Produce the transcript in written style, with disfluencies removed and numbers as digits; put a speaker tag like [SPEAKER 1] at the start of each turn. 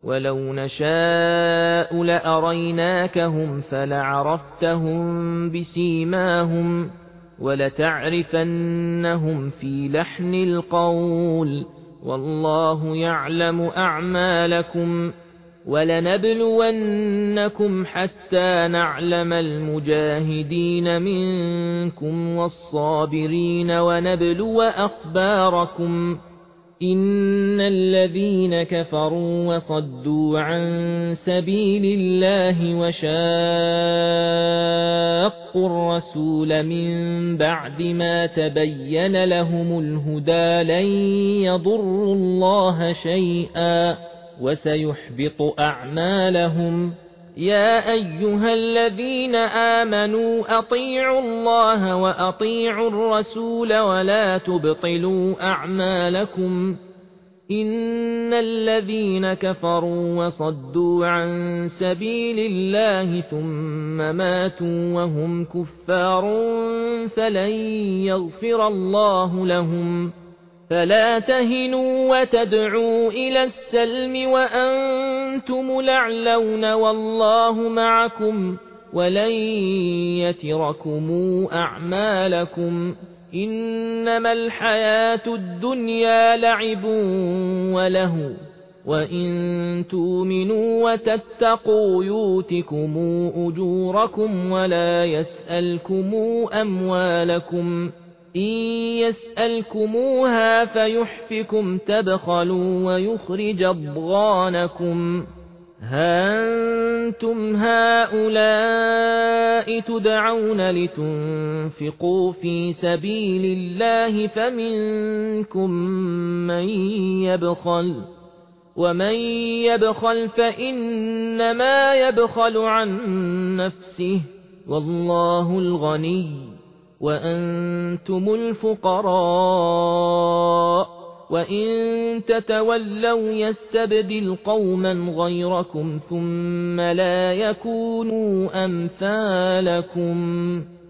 [SPEAKER 1] ولو نشاء لأريناكهم فلعرفتهم بسيماهم ولتعرفنهم في لحن القول والله يعلم أعمالكم ولنبلونكم حتى نعلم المجاهدين منكم والصابرين ونبلو أخباركم إن الذين كفروا وصدوا عن سبيل الله وشاقوا الرسول من بعد ما تبين لهم الهدى لن يضروا الله شيئا وسيحبط أعمالهم يا أيها الذين آمنوا أطيعوا الله وأطيعوا الرسول ولا تبطلوا أعمالكم إن الذين كفروا وصدوا عن سبيل الله ثم ماتوا وهم كفار فلن يغفر الله لهم فلا تهنوا وتدعوا إلى السلم وأنتم الأعلون والله معكم ولن يتركم أعمالكم إنما الحياة الدنيا لعب وله وإن تؤمنوا وتتقوا يؤتكم أجوركم ولا يسألكم أموالكم إن يسألكموها فيحفكم تبخلوا ويخرج أضغانكم ها أنتم هؤلاء تدعون لتنفقوا في سبيل الله فمنكم من يبخل ومن يبخل فإنما يبخل عن نفسه والله الغني وأنتم الفقراء وإن تتولوا يستبدل قوما غيركم ثم لا يكونوا أمثالكم